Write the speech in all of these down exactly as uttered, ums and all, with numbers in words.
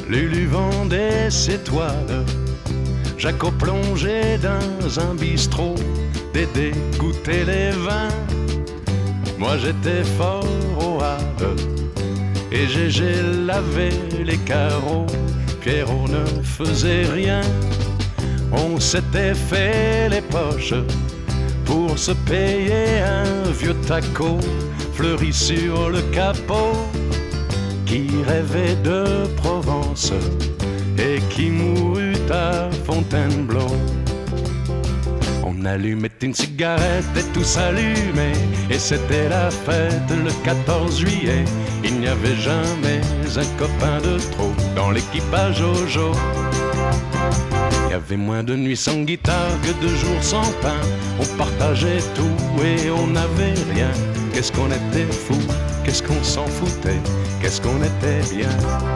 Lulu vendait ses toiles, Jaco plongeait dans un bistrot, Dédé goûtait les vins. Moi j'étais fort au Havre et Gégé lavait les carreaux. Pierrot ne faisait rien, on s'était fait les poches pour se payer un vieux taco fleuri sur le capot, qui rêvait de Provence et qui mourut à Fontainebleau. On allumait une cigarette et tout s'allumait, et c'était la fête le quatorze juillet. Il n'y avait jamais un copain de trop dans l'équipage Jojo. Il y avait moins de nuits sans guitare que de jours sans pain. On partageait tout et on n'avait rien. Qu'est-ce qu'on était fou, qu'est-ce qu'on s'en foutait, qu'est-ce qu'on était bien.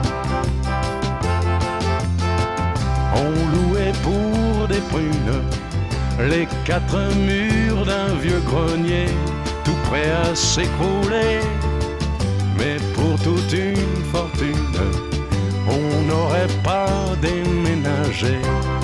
On louait pour des prunes les quatre murs d'un vieux grenier, tout prêt à s'écrouler. Mais pour toute une fortune, on n'aurait pas déménagé.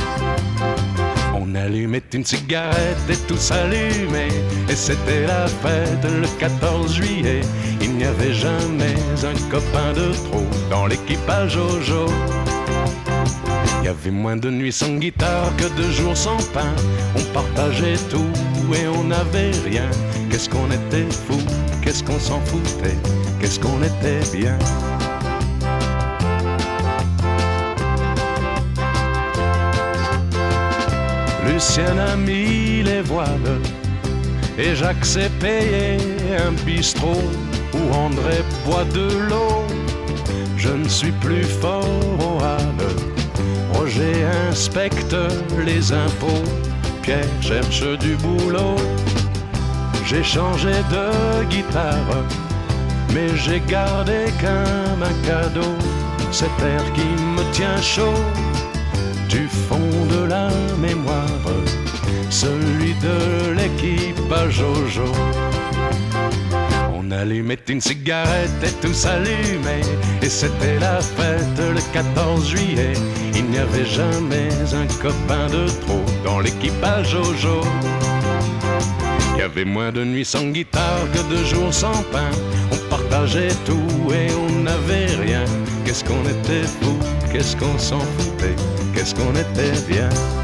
On allumait une cigarette et tout s'allumait, et c'était la fête le quatorze juillet. Il n'y avait jamais un copain de trop dans l'équipage Jojo. Il y avait moins de nuits sans guitare que de jours sans pain. On partageait tout et on n'avait rien. Qu'est-ce qu'on était fou, qu'est-ce qu'on s'en foutait, qu'est-ce qu'on était bien. Lucien a mis les voiles et Jacques s'est payé un bistrot où André boit de l'eau. Je ne suis plus fort au Havre, Roger inspecte les impôts, Pierre cherche du boulot. J'ai changé de guitare, mais j'ai gardé comme un cadeau cet air qui me tient chaud du fond de la mémoire, celui de l'équipage Jojo. On allumait une cigarette et tout s'allumait, et c'était la fête le quatorze juillet. Il n'y avait jamais un copain de trop dans l'équipage Jojo. Il y avait moins de nuits sans guitare que de jours sans pain. On partageait tout et on n'avait rien. Qu'est-ce qu'on était fou, qu'est-ce qu'on s'en foutait, qu'est-ce qu'on était bien.